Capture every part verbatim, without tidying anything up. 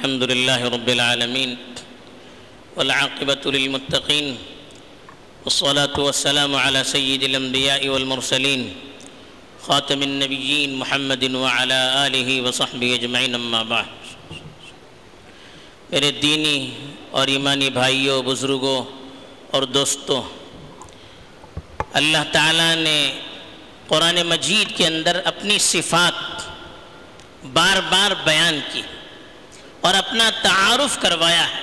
الحمد لله رب العالمين والعاقبة للمتقين والصلاة والسلام على سيد الأنبياء والمرسلين خاتم النبيين محمد وعلى آله وصحبه اجمعین اما بعد. میرے دینی اور ایمانی بھائیوں، بزرگوں اور دوستوں، اللہ تعالیٰ نے قرآن مجید کے اندر اپنی صفات بار بار بیان کی اور اپنا تعارف کروایا ہے.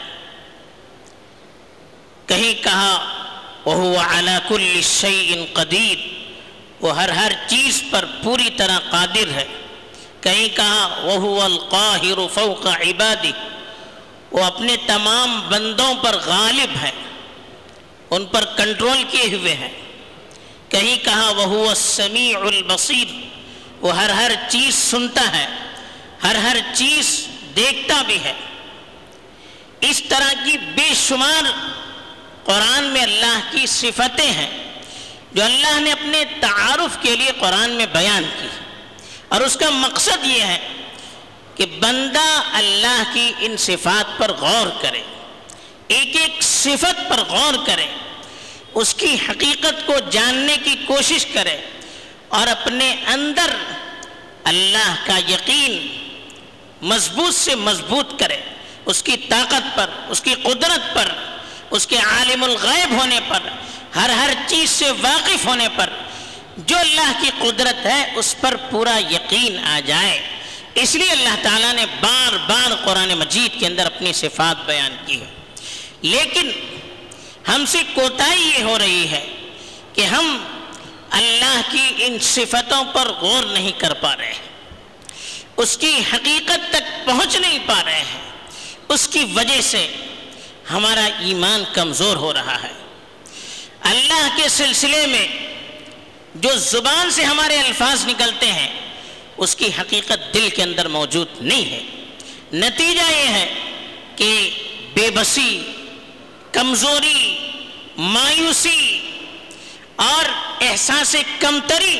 کہیں کہا وَهُوَ عَلَى كُلِّ شَيْءٍ قَدِيرٌ، وہ ہر ہر چیز پر پوری طرح قادر ہے. کہیں کہا وَهُوَ الْقَاهِرُ فَوْقَ عِبَادِهِ، وہ اپنے تمام بندوں پر غالب ہے، ان پر کنٹرول کیے ہوئے ہیں. کہیں کہا وَهُوَ السَّمِيعُ الْبَصِيرُ، وہ ہر ہر چیز سنتا ہے، ہر ہر چیز دیکھتا بھی ہے. اس طرح کی بے شمار قرآن میں اللہ کی صفتیں ہیں جو اللہ نے اپنے تعارف کے لیے قرآن میں بیان کی، اور اس کا مقصد یہ ہے کہ بندہ اللہ کی ان صفات پر غور کرے، ایک ایک صفت پر غور کرے، اس کی حقیقت کو جاننے کی کوشش کرے اور اپنے اندر اللہ کا یقین مضبوط سے مضبوط کرے، اس کی طاقت پر، اس کی قدرت پر، اس کے عالم الغیب ہونے پر، ہر ہر چیز سے واقف ہونے پر، جو اللہ کی قدرت ہے اس پر پورا یقین آ جائے. اس لیے اللہ تعالیٰ نے بار بار قرآن مجید کے اندر اپنی صفات بیان کی ہے. لیکن ہم سے کوتاہی یہ ہو رہی ہے کہ ہم اللہ کی ان صفتوں پر غور نہیں کر پا رہے ہیں، اس کی حقیقت تک پہنچ نہیں پا رہے ہیں. اس کی وجہ سے ہمارا ایمان کمزور ہو رہا ہے. اللہ کے سلسلے میں جو زبان سے ہمارے الفاظ نکلتے ہیں اس کی حقیقت دل کے اندر موجود نہیں ہے. نتیجہ یہ ہے کہ بے بسی، کمزوری، مایوسی اور احساس کمتری،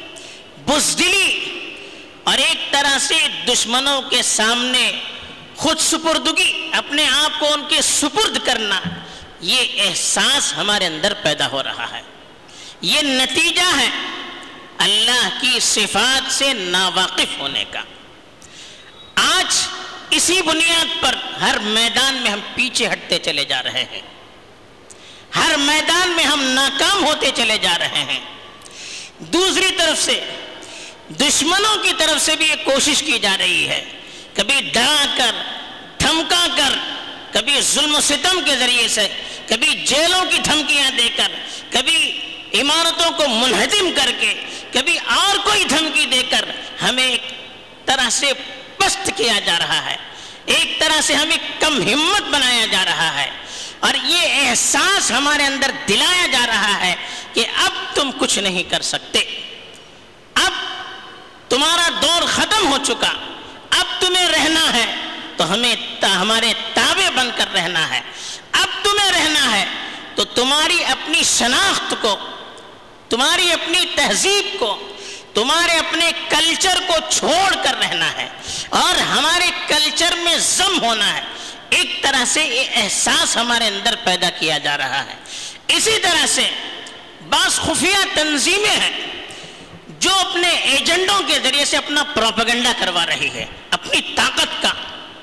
بزدلی اور ایک طرح سے دشمنوں کے سامنے خود سپردگی، اپنے آپ کو ان کے سپرد کرنا، یہ احساس ہمارے اندر پیدا ہو رہا ہے. یہ نتیجہ ہے اللہ کی صفات سے ناواقف ہونے کا. آج اسی بنیاد پر ہر میدان میں ہم پیچھے ہٹتے چلے جا رہے ہیں، ہر میدان میں ہم ناکام ہوتے چلے جا رہے ہیں. دوسری طرف سے دشمنوں کی طرف سے بھی یہ کوشش کی جا رہی ہے، کبھی ڈرا کر، دھمکا کر، کبھی ظلم و ستم کے ذریعے سے، کبھی جیلوں کی دھمکیاں دے کر، کبھی عمارتوں کو منہدم کر کے، کبھی اور کوئی دھمکی دے کر ہمیں ایک طرح سے پست کیا جا رہا ہے، ایک طرح سے ہمیں کم ہمت بنایا جا رہا ہے. اور یہ احساس ہمارے اندر دلایا جا رہا ہے کہ اب تم کچھ نہیں کر سکتے، اب تمہارا دور ختم ہو چکا، اب تمہیں رہنا ہے تو ہمیں ہمارے تابع بن کر رہنا ہے. اب تمہیں رہنا ہے تو تمہاری اپنی شناخت کو، تمہاری اپنی تہذیب کو، تمہارے اپنے کلچر کو چھوڑ کر رہنا ہے اور ہمارے کلچر میں ضم ہونا ہے. ایک طرح سے یہ احساس ہمارے اندر پیدا کیا جا رہا ہے. اسی طرح سے بعض خفیہ تنظیمیں ہیں جو اپنے ایجنڈوں کے ذریعے سے اپنا پروپیگنڈا کروا رہی ہے، اپنی طاقت کا،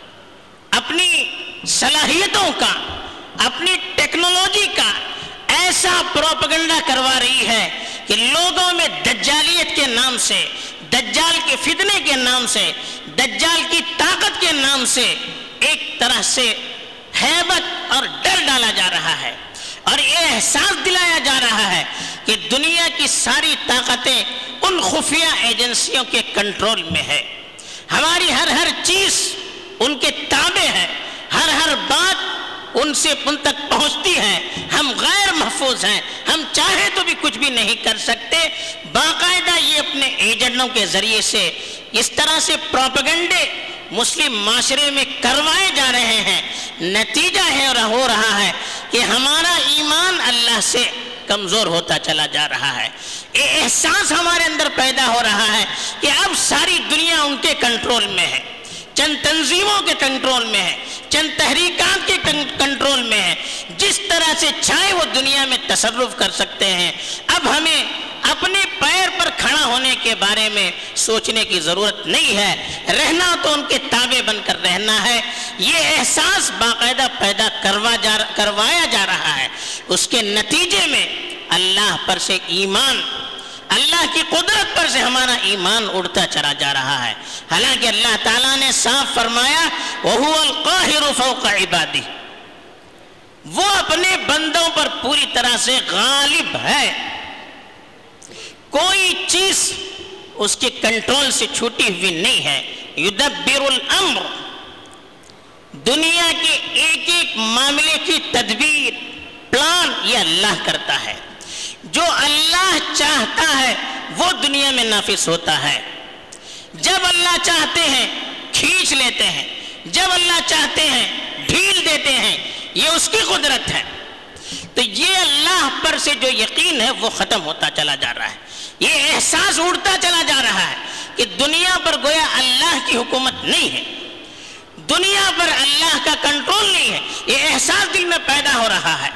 اپنی صلاحیتوں کا، اپنی ٹیکنالوجی کا ایسا پروپیگنڈا کروا رہی ہے کہ لوگوں میں دجالیت کے نام سے، دجال کے فتنے کے نام سے، دجال کی طاقت کے نام سے ایک طرح سے ہیبت اور ڈر ڈالا جا رہا ہے، اور یہ احساس دلایا جا رہا ہے کہ دنیا کی ساری طاقتیں ان خفیہ ایجنسیوں کے کنٹرول میں ہے، ہماری ہر ہر چیز ان کے تابع ہے، ہر ہر بات ان سے ان تک پہنچتی ہے، ہم غیر محفوظ ہیں، ہم چاہے تو بھی کچھ بھی نہیں کر سکتے. باقاعدہ یہ اپنے ایجنڈوں کے ذریعے سے اس طرح سے پروپیگنڈے مسلم معاشرے میں کروائے جا رہے ہیں. نتیجہ ہے اور ہو رہا ہے کہ ہمارا ایمان اللہ سے کمزور ہوتا چلا جا رہا ہے. یہ احساس ہمارے اندر پیدا ہو رہا ہے کہ اب ساری دنیا ان کے کنٹرول میں ہے، چند تنظیموں کے کنٹرول میں ہے، تحریکات کے کنٹرول میں ہے، جس طرح سے چاہے وہ دنیا میں تصرف کر سکتے ہیں۔ اب ہمیں اپنے پیر پر کھڑا ہونے کے بارے میں سوچنے کی ضرورت نہیں ہے، رہنا تو ان کے تابع بن کر رہنا ہے۔ یہ احساس باقاعدہ پیدا کروا جا کروایا جا رہا ہے، اس کے نتیجے میں اللہ پر سے ایمان، اللہ کی قدرت پر سے ہمارا ایمان اڑتا چلا جا رہا ہے۔ حالانکہ اللہ تعالیٰ نے صاف فرمایا وَهُوَ الْقَاهِرُ فَوْقَ عِبَادِهِ، وہ اپنے بندوں پر پوری طرح سے غالب ہے، کوئی چیز اس کے کنٹرول سے چھوٹی ہوئی نہیں ہے۔ یدبر الامر، دنیا کے ایک ایک معاملے کی تدبیر، پلان یہ اللہ کرتا ہے۔ جو اللہ چاہتا ہے وہ دنیا میں نافذ ہوتا ہے۔ جب اللہ چاہتے ہیں کھینچ لیتے ہیں، جب اللہ چاہتے ہیں ڈھیل دیتے ہیں، یہ اس کی قدرت ہے۔ تو یہ اللہ پر سے جو یقین ہے وہ ختم ہوتا چلا جا رہا ہے، یہ احساس اڑتا چلا جا رہا ہے کہ دنیا پر گویا اللہ کی حکومت نہیں ہے، دنیا پر اللہ کا کنٹرول نہیں ہے، یہ احساس دل میں پیدا ہو رہا ہے۔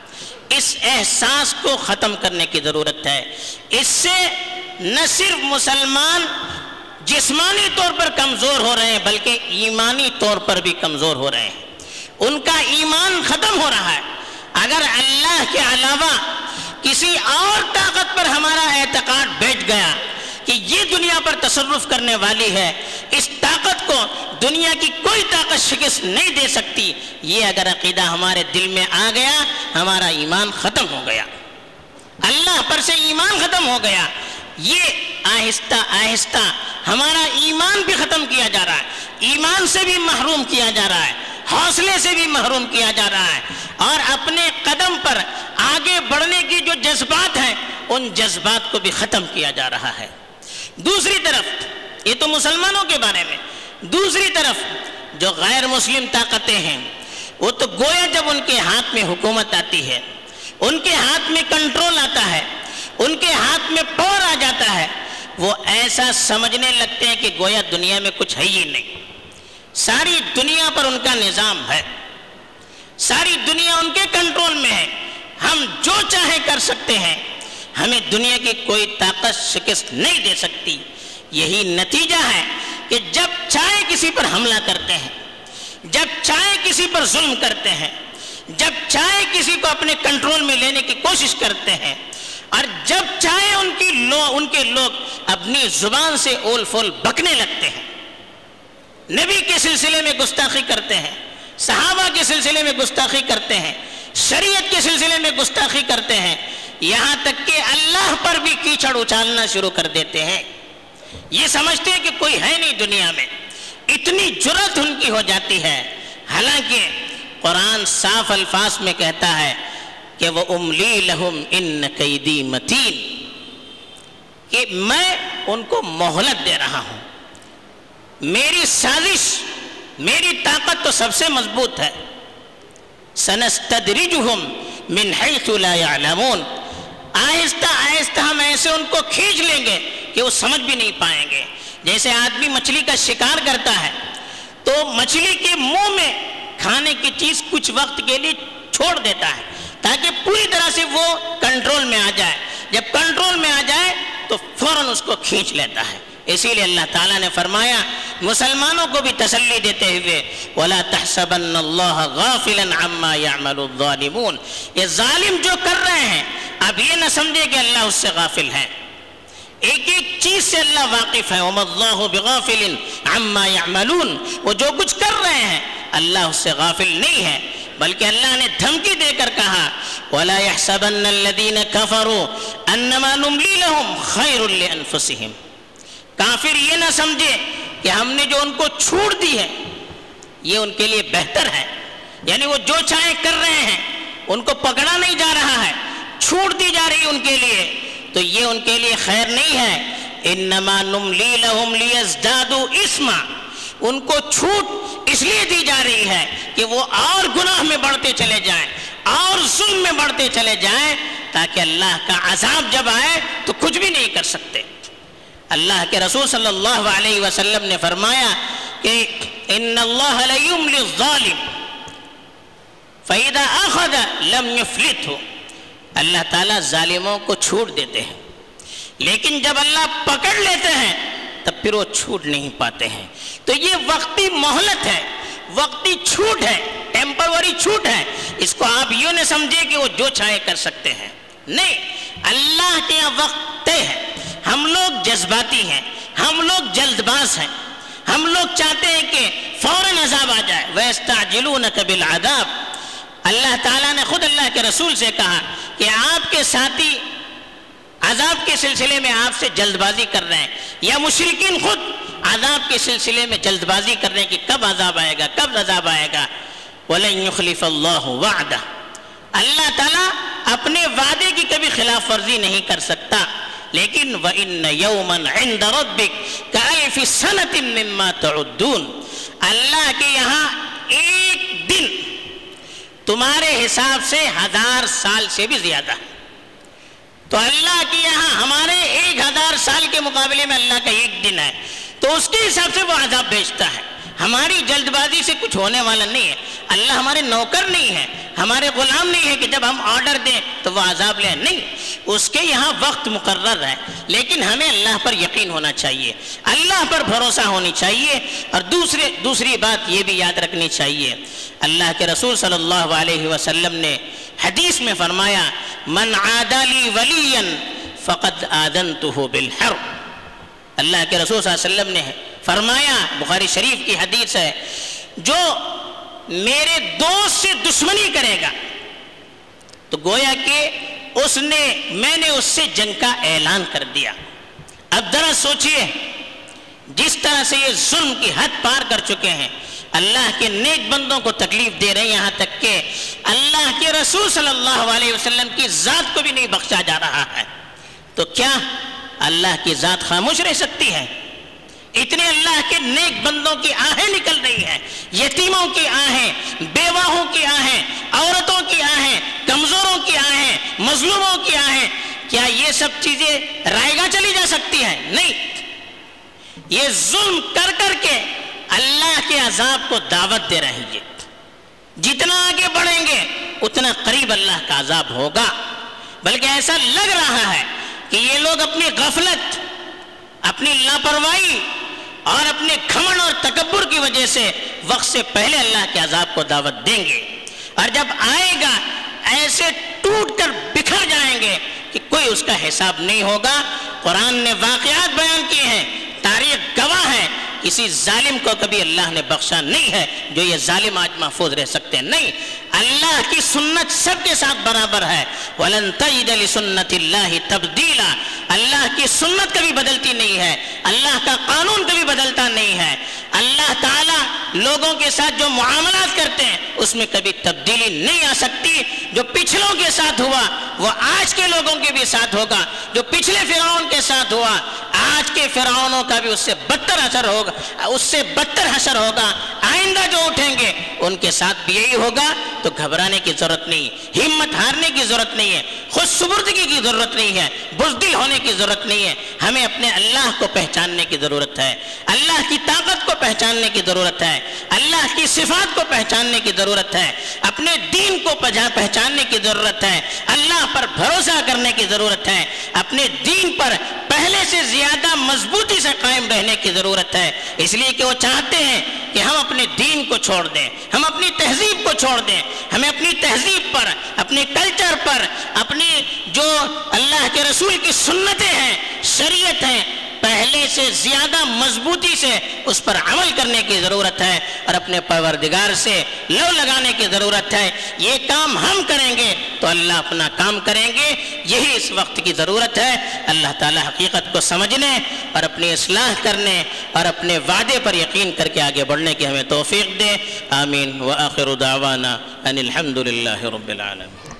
اس احساس کو ختم کرنے کی ضرورت ہے۔ اس سے نہ صرف مسلمان جسمانی طور پر کمزور ہو رہے ہیں بلکہ ایمانی طور پر بھی کمزور ہو رہے ہیں، ان کا ایمان ختم ہو رہا ہے۔ اگر اللہ کے علاوہ کسی اور طاقت پر ہمارا اعتقاد بیٹھ گیا کہ یہ دنیا پر تصرف کرنے والی ہے، اس طاقت کو دنیا کی کوئی طاقت شکست نہیں دے سکتی، یہ اگر عقیدہ ہمارے دل میں آ گیا ہمارا ایمان ختم ہو گیا، اللہ پر سے ایمان ختم ہو گیا۔ یہ آہستہ آہستہ ہمارا ایمان بھی ختم کیا جا رہا ہے، ایمان سے بھی محروم کیا جا رہا ہے، حوصلے سے بھی محروم کیا جا رہا ہے، اور اپنے قدم پر آگے بڑھنے کی جو جذبات ہیں ان جذبات کو بھی ختم کیا جا رہا ہے۔ دوسری طرف یہ تو مسلمانوں کے بارے میں، دوسری طرف جو غیر مسلم طاقتیں ہیں وہ تو گویا جب ان کے ہاتھ میں حکومت آتی ہے، ان کے ہاتھ میں کنٹرول آتا ہے، ان کے ہاتھ میں پاور آ جاتا ہے، وہ ایسا سمجھنے لگتے ہیں کہ گویا دنیا میں کچھ ہے ہی نہیں، ساری دنیا پر ان کا نظام ہے، ساری دنیا ان کے کنٹرول میں ہے، ہم جو چاہیں کر سکتے ہیں، ہمیں دنیا کی کوئی طاقت شکست نہیں دے سکتی۔ یہی نتیجہ ہے کہ جب چاہے کسی پر حملہ کرتے ہیں، جب چاہے کسی پر ظلم کرتے ہیں، جب چاہے کسی کو اپنے کنٹرول میں لینے کی کوشش کرتے ہیں، اور جب چاہے ان کی لو ان کے لوگ اپنی زبان سے اول فول بکنے لگتے ہیں، نبی کے سلسلے میں گستاخی کرتے ہیں، صحابہ کے سلسلے میں گستاخی کرتے ہیں، شریعت کے سلسلے میں گستاخی کرتے ہیں، یہاں تک کہ اللہ پر بھی کیچڑ اچھالنا شروع کر دیتے ہیں، یہ سمجھتے ہیں کہ کوئی ہے نہیں دنیا میں، اتنی جرأت ان کی ہو جاتی ہے۔ حالانکہ قرآن صاف الفاظ میں کہتا ہے کہ وہ املی لہم ان کیدی متین، کہ میں ان کو مہلت دے رہا ہوں، میری سازش، میری طاقت تو سب سے مضبوط ہے۔ سنستدرجہم من حیث لا یعلمون، آہستہ آہستہ ہم ایسے ان کو کھینچ لیں گے کہ وہ سمجھ بھی نہیں پائیں گے۔ جیسے آدمی مچھلی کا شکار کرتا ہے تو مچھلی کے منہ میں کھانے کی چیز کچھ وقت کے لیے چھوڑ دیتا ہے تاکہ پوری طرح سے وہ کنٹرول میں آ جائے، جب کنٹرول میں آ جائے تو فوراً اس کو کھینچ لیتا ہے۔ اسی لیے اللہ تعالیٰ نے فرمایا مسلمانوں کو بھی تسلی دیتے ہوئے وَلَا تَحْسَبَنَّ اللَّهَ غَافِلًا عَمَّا يَعْمَلُ الظَّالِمُونَ، یہ ظالم جو کر رہے ہیں اب یہ نہ سمجھے کہ اللہ اس سے غافل ہے، ایک ایک چیز سے اللہ واقف ہے۔ وَمَا اللَّهُ بِغَافِلٍ عَمَّا يَعْمَلُونَ، وہ جو کچھ کر رہے ہیں اللہ اس سے غافل نہیں ہے، بلکہ اللہ نے دھمکی دے کر کہا وَلَا يَحْسَبَنَّ الَّذِينَ كَفَرُوا أَنَّمَا نُمْلِي لَهُمْ خَيْرٌ لِأَنفُسِهِمْ، کافر یہ نہ سمجھے کہ ہم نے جو ان کو چھوٹ دی ہے یہ ان کے لیے بہتر ہے، یعنی وہ جو چاہیں کر رہے ہیں ان کو پکڑا نہیں جا رہا ہے، چھوٹ دی جا رہی ان کے لیے، تو یہ ان کے لیے خیر نہیں ہے۔ انما نملی لہم لیزدادوا اثما، ان کو چھوٹ اس لیے دی جا رہی ہے کہ وہ اور گناہ میں بڑھتے چلے جائیں، اور ظلم میں بڑھتے چلے جائیں، تاکہ اللہ کا عذاب جب آئے تو کچھ بھی نہیں کر سکتے۔ اللہ کے رسول صلی اللہ علیہ وسلم نے فرمایا کہ ان اللہ لیملی الظالم، فَإِذَا أَخَذَ لَمْ يُفْلِتْهُ، اللہ تعالیٰ ظالموں کو چھوٹ دیتے ہیں، لیکن جب اللہ پکڑ لیتے ہیں تب پھر وہ چھوٹ نہیں پاتے ہیں۔ تو یہ وقتی مہلت ہے، وقتی چھوٹ ہے، ٹیمپروری چھوٹ ہے۔ اس کو آپ یوں نہ سمجھے کہ وہ جو چاہے کر سکتے ہیں، نہیں، اللہ کے یہاں وقت طے ہے۔ ہم لوگ جذباتی ہیں، ہم لوگ جلد باز ہیں، ہم لوگ چاہتے ہیں کہ فوراً عذاب آ جائے۔ وَيَسْتَعْجِلُونَكَ بِالْعَذَابِ، اللہ تعالیٰ نے خود اللہ کے رسول سے کہا کہ آپ کے ساتھی عذاب کے سلسلے میں آپ سے جلد بازی کر رہے ہیں، یا مشرکین خود عذاب کے سلسلے میں جلد بازی کر رہے ہیں کہ کب عذاب آئے گا، کب عذاب آئے گا۔ وَلَن يُخْلِفَ اللَّهُ وَعْدَهُ، اللہ تعالیٰ اپنے وعدے کی کبھی خلاف ورزی نہیں کر سکتا۔ لیکن وَإِنَّ يَوْمًا عِنْدَ رَبِّكَ كَأَلْفِ سَنَةٍ مِّمَّا تَعُدُّونَ، اللہ کے یہاں ایک دن تمہارے حساب سے ہزار سال سے بھی زیادہ ہے۔ تو اللہ کے یہاں ہمارے ایک ہزار سال کے مقابلے میں اللہ کا ایک دن ہے، تو اس کے حساب سے وہ عذاب بھیجتا ہے۔ ہماری جلد بازی سے کچھ ہونے والا نہیں ہے۔ اللہ ہمارے نوکر نہیں ہے، ہمارے غلام نہیں ہے کہ جب ہم آرڈر دیں تو وہ عذاب لیں، نہیں، اس کے یہاں وقت مقرر ہے۔ لیکن ہمیں اللہ پر یقین ہونا چاہیے، اللہ پر بھروسہ ہونی چاہیے۔ اور دوسرے دوسری بات یہ بھی یاد رکھنی چاہیے، اللہ کے رسول صلی اللہ علیہ وسلم نے حدیث میں فرمایا، من عاد لی ولیا فقد آذنتہ بالحرب، اللہ کے رسول صلی اللہ علیہ وسلم نے فرمایا، بخاری شریف کی حدیث ہے، جو میرے دوست سے دشمنی کرے گا تو گویا کہ اس نے میں نے اس سے جنگ کا اعلان کر دیا۔ اب ذرا سوچئے، جس طرح سے یہ ظلم کی حد پار کر چکے ہیں، اللہ کے نیک بندوں کو تکلیف دے رہے ہیں، یہاں تک کہ اللہ کے رسول صلی اللہ علیہ وسلم کی ذات کو بھی نہیں بخشا جا رہا ہے، تو کیا اللہ کی ذات خاموش رہ سکتی ہے؟ اتنے اللہ کے نیک بندوں کی آہیں نکل رہی ہیں، یتیموں کی آہیں، بیواہوں کی آہیں، عورتوں کی آہیں، کمزوروں کی آہیں، مظلوموں کی آہیں، کیا یہ سب چیزیں رائے گاہ چلی جا سکتی ہیں؟ نہیں، یہ ظلم کر کر کے اللہ کے عذاب کو دعوت دے رہی ہے۔ جتنا آگے بڑھیں گے اتنا قریب اللہ کا عذاب ہوگا، بلکہ ایسا لگ رہا ہے کہ یہ لوگ اپنی غفلت، اپنی لاپرواہی اور اپنے گھمنڈ اور تکبر کی وجہ سے وقت سے پہلے اللہ کے عذاب کو دعوت دیں گے، اور جب آئے گا ایسے ٹوٹ کر بکھر جائیں گے کہ کوئی اس کا حساب نہیں ہوگا۔ قرآن نے واقعات بیان کیے ہیں، تاریخ گواہ ہے، کسی ظالم کو کبھی اللہ نے بخشا نہیں ہے جو یہ ظالم آج محفوظ رہ سکتے ہیں، نہیں، اللہ کی سنت سب کے ساتھ برابر ہے۔ وَلَن تَجِدَ لِسُنَّتِ اللَّهِ تَبْدِيلًا، اللہ کی سنت کبھی بدلتی نہیں ہے، اللہ کا قانون کبھی بدلتا نہیں ہے۔ اللہ تعالیٰ لوگوں کے ساتھ جو معاملات کرتے ہیں اس میں کبھی تبدیلی نہیں آ سکتی۔ جو پچھلوں کے ساتھ ہوا وہ آج کے لوگوں کے بھی ساتھ ہوگا، جو پچھلے فرعون کے ساتھ ہوا آج کے فرعونوں کا بھی اس سے بدتر اثر ہوگا، اس سے بدتر حشر ہوگا۔ آئندہ جو اٹھیں گے ان کے ساتھ بھی یہی ہوگا۔ تو گھبرانے کی ضرورت نہیں، ہمت ہارنے کی ضرورت نہیں ہے، خود سپردگی کی ضرورت نہیں ہے، بزدل ہونے کی ضرورت نہیں ہے۔ ہمیں اپنے اللہ کو پہچاننے کی ضرورت ہے، اللہ کی طاقت کو پہچاننے کی ضرورت ہے، اللہ کی صفات کو پہچاننے کی ضرورت ہے، اپنے دین کو پہچاننے کی ضرورت ہے، اللہ پر بھروسہ کرنے کی ضرورت ہے، اپنے دین پر پہلے سے زیادہ مضبوطی سے قائم رہنے کی ضرورت ہے، اس لیے کہ وہ چاہتے ہیں کہ ہم اپنے دین کو چھوڑ دیں، ہم اپنی تہذیب کو چھوڑ دیں۔ ہمیں اپنی تہذیب پر، اپنے کلچر پر، اپنی جو اللہ کے رسول کی سنتیں ہیں، شریعت ہیں، پہلے سے زیادہ مضبوطی سے اس پر عمل کرنے کی ضرورت ہے، اور اپنے پروردگار سے لو لگانے کی ضرورت ہے۔ یہ کام ہم کریں گے تو اللہ اپنا کام کریں گے، یہی اس وقت کی ضرورت ہے۔ اللہ تعالی حقیقت کو سمجھنے اور اپنی اصلاح کرنے اور اپنے وعدے پر یقین کر کے آگے بڑھنے کی ہمیں توفیق دے۔ آمین۔ وآخر دعوانا ان الحمد للہ رب العالمین۔